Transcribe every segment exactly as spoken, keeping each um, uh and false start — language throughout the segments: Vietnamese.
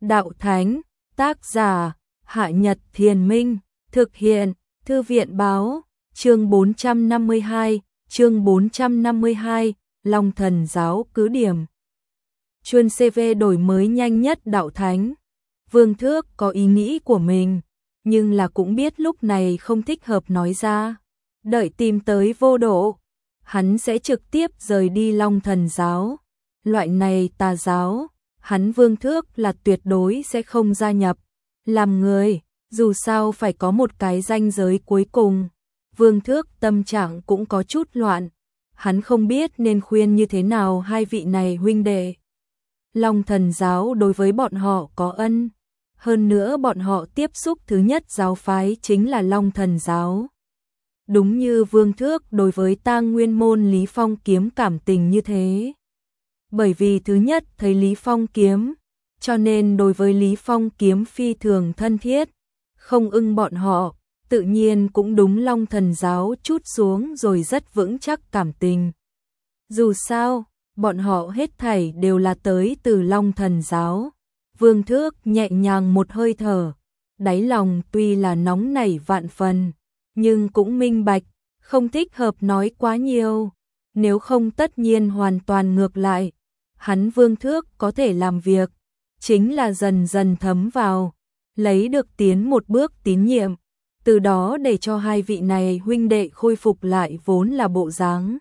Đạo Thánh, tác giả, Hạ Nhật Thiền Minh, thực hiện, Thư viện Báo, chương bốn trăm năm mươi hai, chương bốn trăm năm mươi hai, Long Thần Giáo cứ điểm. Chuyên xê vê đổi mới nhanh nhất Đạo Thánh. Vương Thước có ý nghĩ của mình, nhưng là cũng biết lúc này không thích hợp nói ra. Đợi tìm tới vô độ, hắn sẽ trực tiếp rời đi Long Thần Giáo. Loại này tà giáo, hắn Vương Thước là tuyệt đối sẽ không gia nhập. Làm người, dù sao phải có một cái ranh giới cuối cùng. Vương Thước tâm trạng cũng có chút loạn. Hắn không biết nên khuyên như thế nào hai vị này huynh đệ. Long Thần Giáo đối với bọn họ có ân. Hơn nữa bọn họ tiếp xúc thứ nhất giáo phái chính là Long Thần Giáo. Đúng như Vương Thước đối với Tang Nguyên môn Lý Phong Kiếm cảm tình như thế. Bởi vì thứ nhất thấy Lý Phong Kiếm, cho nên đối với Lý Phong Kiếm phi thường thân thiết. Không ưng bọn họ, tự nhiên cũng đúng Long Thần Giáo chút xuống rồi rất vững chắc cảm tình. Dù sao, bọn họ hết thảy đều là tới từ Long Thần Giáo. Vương Thước nhẹ nhàng một hơi thở, đáy lòng tuy là nóng nảy vạn phần, nhưng cũng minh bạch, không thích hợp nói quá nhiều. Nếu không tất nhiên hoàn toàn ngược lại, hắn Vương Thước có thể làm việc, chính là dần dần thấm vào, lấy được tiến một bước tín nhiệm, từ đó để cho hai vị này huynh đệ khôi phục lại vốn là bộ dáng.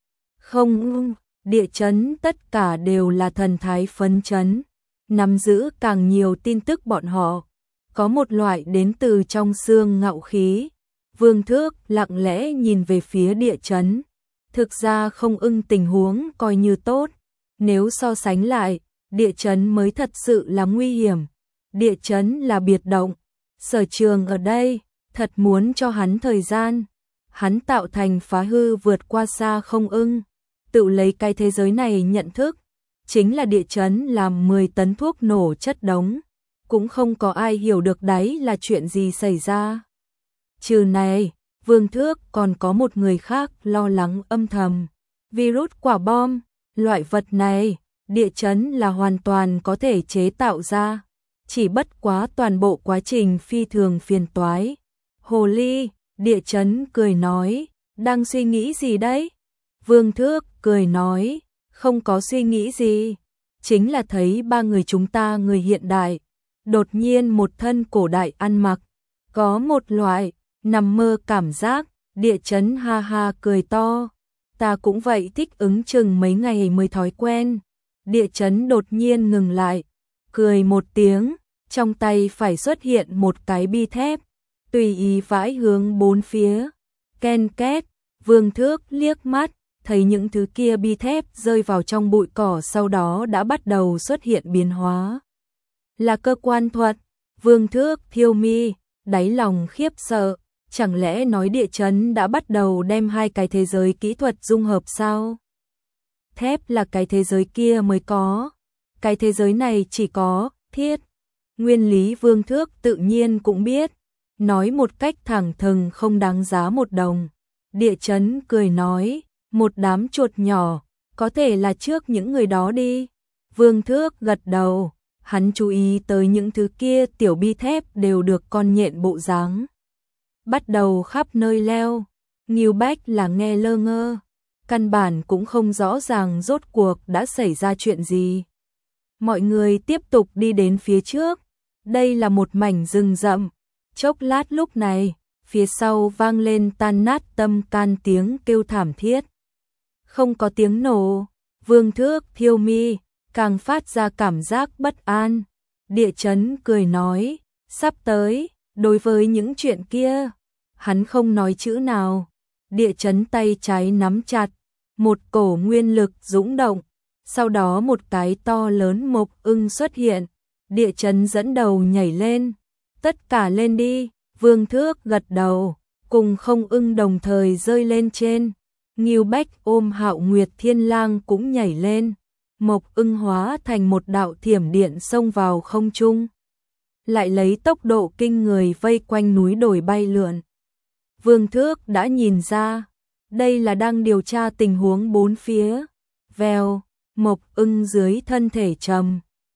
Không, địa chấn tất cả đều là thần thái phấn chấn, nắm giữ càng nhiều tin tức bọn họ, có một loại đến từ trong xương ngạo khí. Vương Thước lặng lẽ nhìn về phía địa chấn, thực ra không ưng tình huống coi như tốt, nếu so sánh lại, địa chấn mới thật sự là nguy hiểm. Địa chấn là biệt động, Sở Trường ở đây, thật muốn cho hắn thời gian, hắn tạo thành phá hư vượt qua xa không ưng, tự lấy cái thế giới này nhận thức, chính là địa chấn làm mười tấn thuốc nổ chất đống, cũng không có ai hiểu được đấy là chuyện gì xảy ra. Trừ này, Vương Thước còn có một người khác lo lắng âm thầm, virus quả bom, loại vật này, địa chấn là hoàn toàn có thể chế tạo ra, chỉ bất quá toàn bộ quá trình phi thường phiền toái. Hồ ly, địa chấn cười nói, đang suy nghĩ gì đấy? Vương Thước cười nói, không có suy nghĩ gì, chính là thấy ba người chúng ta người hiện đại, đột nhiên một thân cổ đại ăn mặc, có một loại nằm mơ cảm giác. Địa chấn ha ha cười to, ta cũng vậy, thích ứng chừng mấy ngày mới thói quen. Địa chấn đột nhiên ngừng lại, cười một tiếng, trong tay phải xuất hiện một cái bi thép, tùy ý vãi hướng bốn phía. Ken két, Vương Thước liếc mắt, thấy những thứ kia bi thép rơi vào trong bụi cỏ, sau đó đã bắt đầu xuất hiện biến hóa. Là cơ quan thuật. Vương Thước thiêu mi, đáy lòng khiếp sợ, chẳng lẽ nói địa chấn đã bắt đầu đem hai cái thế giới kỹ thuật dung hợp sao? Thép là cái thế giới kia mới có, cái thế giới này chỉ có thiết. Nguyên lý Vương Thước tự nhiên cũng biết, nói một cách thẳng thừng không đáng giá một đồng. Địa chấn cười nói, một đám chuột nhỏ, có thể là trước những người đó đi. Vương Thước gật đầu, hắn chú ý tới những thứ kia tiểu bi thép đều được con nhện bộ dáng, bắt đầu khắp nơi leo. Ngưu Bách là nghe lơ ngơ, căn bản cũng không rõ ràng rốt cuộc đã xảy ra chuyện gì. Mọi người tiếp tục đi đến phía trước, đây là một mảnh rừng rậm. Chốc lát lúc này, phía sau vang lên tan nát tâm can tiếng kêu thảm thiết. Không có tiếng nổ, Vương Thước thiêu mi, càng phát ra cảm giác bất an. Địa chấn cười nói, sắp tới, đối với những chuyện kia, hắn không nói chữ nào. Địa chấn tay trái nắm chặt, một cổ nguyên lực dũng động, sau đó một cái to lớn mộc ưng xuất hiện. Địa chấn dẫn đầu nhảy lên, tất cả lên đi. Vương Thước gật đầu, cùng không ưng đồng thời rơi lên trên. Ngưu Bách ôm Hạo Nguyệt Thiên Lang cũng nhảy lên, mộc ưng hóa thành một đạo thiểm điện xông vào không trung, lại lấy tốc độ kinh người vây quanh núi đồi bay lượn. Vương Thước đã nhìn ra, đây là đang điều tra tình huống bốn phía. Vèo, mộc ưng dưới thân thể trầm,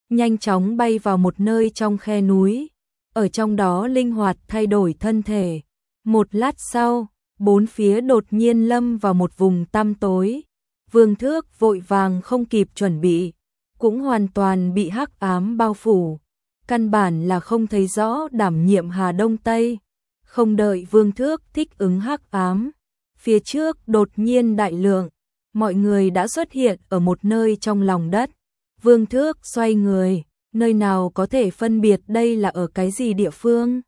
nhanh chóng bay vào một nơi trong khe núi, ở trong đó linh hoạt thay đổi thân thể. Một lát sau, bốn phía đột nhiên lâm vào một vùng tăm tối. Vương Thước vội vàng không kịp chuẩn bị, cũng hoàn toàn bị hắc ám bao phủ, căn bản là không thấy rõ đảm nhiệm Hà Đông Tây. Không đợi Vương Thước thích ứng hắc ám, phía trước đột nhiên đại lượng, mọi người đã xuất hiện ở một nơi trong lòng đất. Vương Thước xoay người, nơi nào có thể phân biệt đây là ở cái gì địa phương.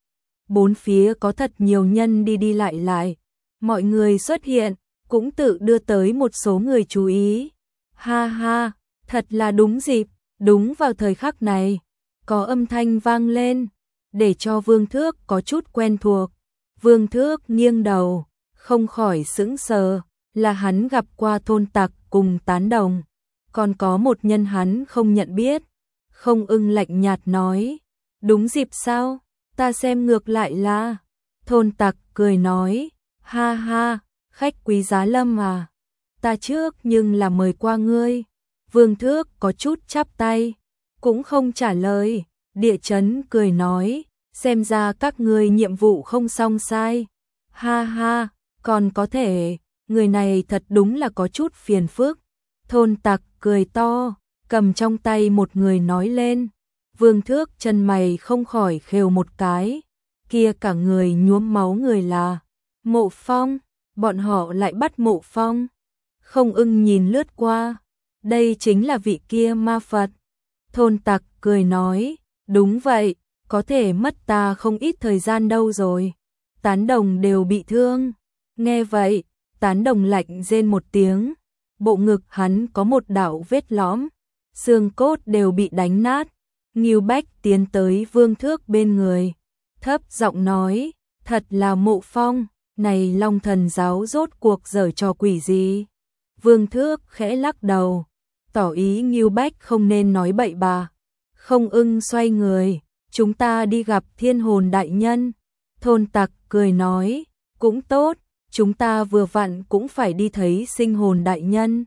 Bốn phía có thật nhiều nhân đi đi lại lại, mọi người xuất hiện, cũng tự đưa tới một số người chú ý. Ha ha, thật là đúng dịp, đúng vào thời khắc này, có âm thanh vang lên, để cho Vương Thước có chút quen thuộc. Vương Thước nghiêng đầu, không khỏi sững sờ, là hắn gặp qua Thôn Tặc cùng Tán Đồng, còn có một nhân hắn không nhận biết. Không Ưng lạnh nhạt nói, đúng dịp sao, ta xem ngược lại là. Thôn Tặc cười nói, ha ha, khách quý giá lâm à, ta trước nhưng là mời qua ngươi. Vương Thước có chút chắp tay, cũng không trả lời. Địa Chấn cười nói, xem ra các ngươi nhiệm vụ không xong sai. Ha ha, còn có thể, người này thật đúng là có chút phiền phức. Thôn Tặc cười to, cầm trong tay một người nói lên. Vương Thước chân mày không khỏi khều một cái, kia cả người nhuốm máu người là Mộ Phong, bọn họ lại bắt Mộ Phong. Không Ưng nhìn lướt qua, đây chính là vị kia ma Phật. Thôn Tặc cười nói, đúng vậy, có thể mất ta không ít thời gian đâu rồi. Tán Đồng đều bị thương. Nghe vậy, Tán Đồng lạnh rên một tiếng, bộ ngực hắn có một đạo vết lõm, xương cốt đều bị đánh nát. Ngưu Bách tiến tới Vương Thước bên người, thấp giọng nói, thật là Mộ Phong, này Long Thần giáo rốt cuộc giở trò quỷ gì? Vương Thước khẽ lắc đầu, tỏ ý Ngưu Bách không nên nói bậy bạ. Không Ưng xoay người, chúng ta đi gặp Thiên Hồn đại nhân. Thôn Tặc cười nói, cũng tốt, chúng ta vừa vặn cũng phải đi thấy Sinh Hồn đại nhân.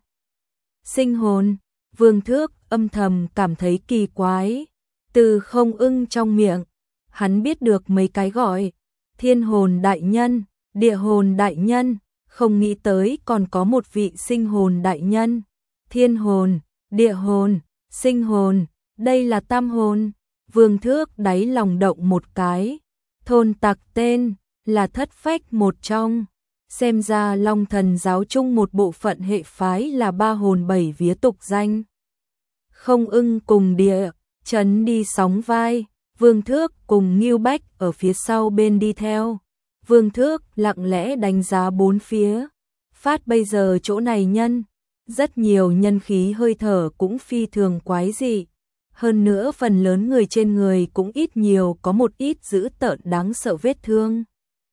Sinh hồn, Vương Thước âm thầm cảm thấy kỳ quái. Từ Không Ưng trong miệng, hắn biết được mấy cái gọi, Thiên Hồn đại nhân, Địa Hồn đại nhân, không nghĩ tới còn có một vị Sinh Hồn đại nhân. Thiên Hồn, Địa Hồn, Sinh Hồn, đây là tam hồn. Vương Thước đáy lòng động một cái. Thôn Tặc tên là thất phách một trong, xem ra Long Thần giáo chung một bộ phận hệ phái là ba hồn bảy vía tục danh. Không Ưng cùng Địa Chấn đi sóng vai, Vương Thước cùng Ngưu Bách ở phía sau bên đi theo. Vương Thước lặng lẽ đánh giá bốn phía, phát bây giờ chỗ này nhân, rất nhiều nhân khí hơi thở cũng phi thường quái dị. Hơn nữa phần lớn người trên người cũng ít nhiều có một ít dữ tợn đáng sợ vết thương.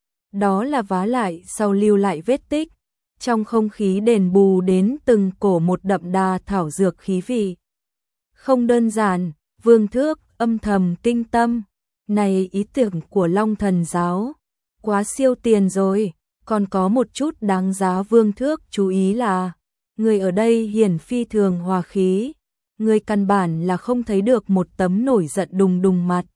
Đó là vá lại sau lưu lại vết tích, trong không khí đền bù đến từng cổ một đậm đà thảo dược khí vị. Không đơn giản, Vương Thước âm thầm kinh tâm, này ý tưởng của Long Thần giáo, quá siêu tiền rồi, còn có một chút đáng giá Vương Thước chú ý là, người ở đây hiển phi thường hòa khí, người căn bản là không thấy được một tấm nổi giận đùng đùng mặt.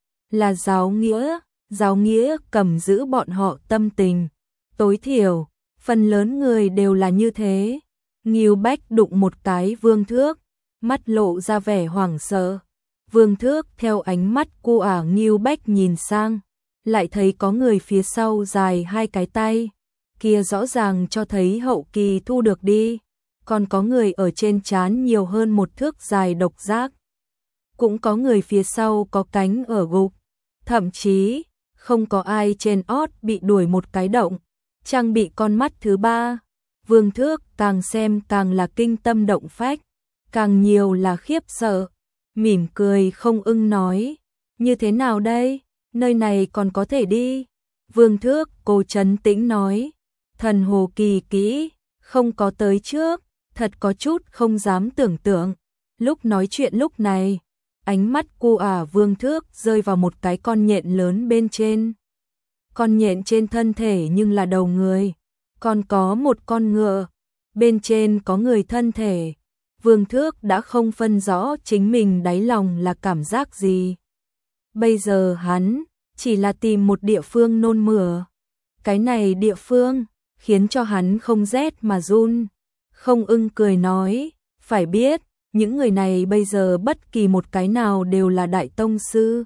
Là giáo nghĩa, giáo nghĩa cầm giữ bọn họ tâm tình, tối thiểu, phần lớn người đều là như thế. Ngưu Bách đụng một cái Vương Thước, mắt lộ ra vẻ hoảng sợ. Vương Thước theo ánh mắt cô ả Ngưu Bách nhìn sang, lại thấy có người phía sau dài hai cái tay, kia rõ ràng cho thấy hậu kỳ thu được đi, còn có người ở trên trán nhiều hơn một thước dài độc giác, cũng có người phía sau có cánh ở gục, thậm chí không có ai trên ót bị đuổi một cái động, trang bị con mắt thứ ba. Vương Thước càng xem càng là kinh tâm động phách, càng nhiều là khiếp sợ. Mỉm cười Không Ưng nói, như thế nào đây, nơi này còn có thể đi. Vương Thước cô trấn tĩnh nói, thần hồ kỳ kỹ, không có tới trước, thật có chút không dám tưởng tượng. Lúc nói chuyện lúc này, ánh mắt cô ả Vương Thước rơi vào một cái con nhện lớn bên trên. Con nhện trên thân thể nhưng là đầu người, còn có một con ngựa, bên trên có người thân thể. Vương Thước đã không phân rõ chính mình đáy lòng là cảm giác gì. Bây giờ hắn chỉ là tìm một địa phương nôn mửa. Cái này địa phương khiến cho hắn không rét mà run. Không Ưng cười nói, phải biết, những người này bây giờ bất kỳ một cái nào đều là đại tông sư.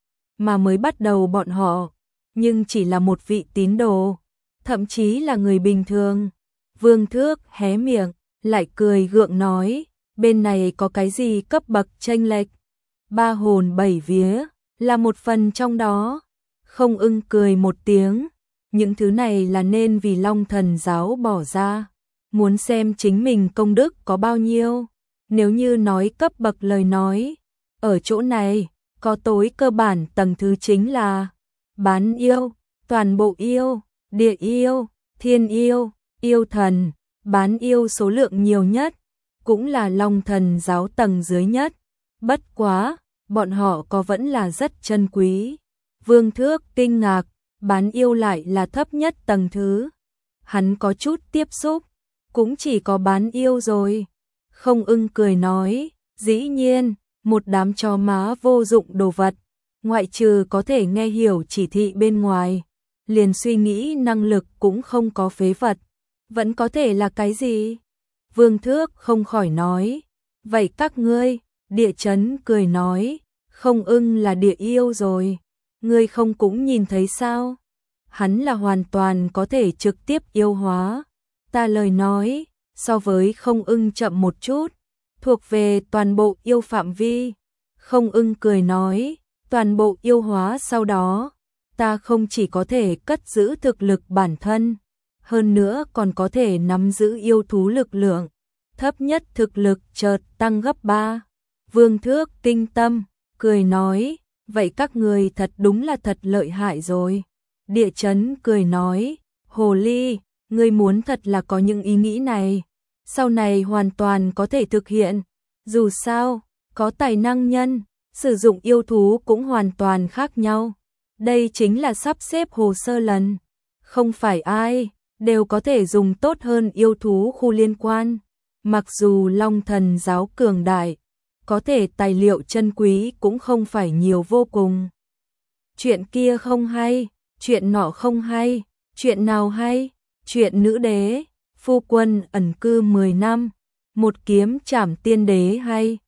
Mà mới bắt đầu bọn họ, nhưng chỉ là một vị tín đồ, thậm chí là người bình thường. Vương Thước hé miệng, lại cười gượng nói, bên này có cái gì cấp bậc chênh lệch. Ba hồn bảy vía, là một phần trong đó. Không Ưng cười một tiếng, những thứ này là nên vì Long Thần giáo bỏ ra. Muốn xem chính mình công đức có bao nhiêu. Nếu như nói cấp bậc lời nói, ở chỗ này, có tối cơ bản tầng thứ chính là bán yêu, toàn bộ yêu, địa yêu, thiên yêu, yêu thần. Bán yêu số lượng nhiều nhất, cũng là Long Thần giáo tầng dưới nhất. Bất quá, bọn họ có vẫn là rất chân quý. Vương Thước kinh ngạc, bán yêu lại là thấp nhất tầng thứ. Hắn có chút tiếp xúc, cũng chỉ có bán yêu rồi. Không Ưng cười nói, dĩ nhiên, một đám chó má vô dụng đồ vật, ngoại trừ có thể nghe hiểu chỉ thị bên ngoài, liền suy nghĩ năng lực cũng không có phế vật. Vẫn có thể là cái gì? Vương Thước không khỏi nói. Vậy các ngươi, Địa Chấn cười nói, Không Ưng là địa yêu rồi. Ngươi không cũng nhìn thấy sao? Hắn là hoàn toàn có thể trực tiếp yêu hóa. Ta lời nói, so với Không Ưng chậm một chút, thuộc về toàn bộ yêu phạm vi. Không Ưng cười nói, toàn bộ yêu hóa sau đó, ta không chỉ có thể cất giữ thực lực bản thân, hơn nữa còn có thể nắm giữ yêu thú lực lượng, thấp nhất thực lực chợt tăng gấp ba. Vương Thước kinh tâm, cười nói, vậy các người thật đúng là thật lợi hại rồi. Địa Chấn cười nói, Hồ Ly, ngươi muốn thật là có những ý nghĩ này, sau này hoàn toàn có thể thực hiện. Dù sao, có tài năng nhân, sử dụng yêu thú cũng hoàn toàn khác nhau. Đây chính là sắp xếp hồ sơ lần, không phải ai đều có thể dùng tốt hơn yêu thú khu liên quan. Mặc dù Long Thần giáo cường đại, có thể tài liệu chân quý cũng không phải nhiều vô cùng. Chuyện kia không hay, chuyện nọ không hay, chuyện nào hay? Chuyện nữ đế, phu quân ẩn cư mười năm, một kiếm trảm tiên đế hay?